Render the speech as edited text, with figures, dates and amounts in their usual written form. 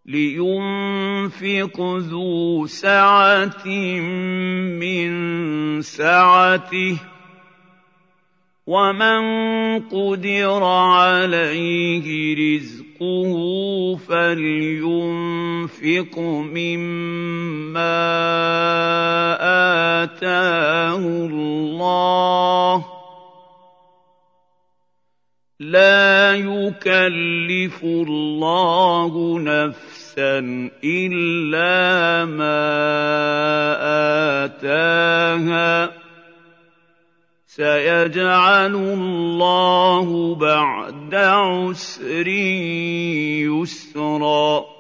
لينفق ذو سعة من سعته ومن قدر عليه رزقه فلينفق مما آتاه الله لا يكلف الله نفسا إلا ما آتاها سيجعل الله بعد عسر يسرا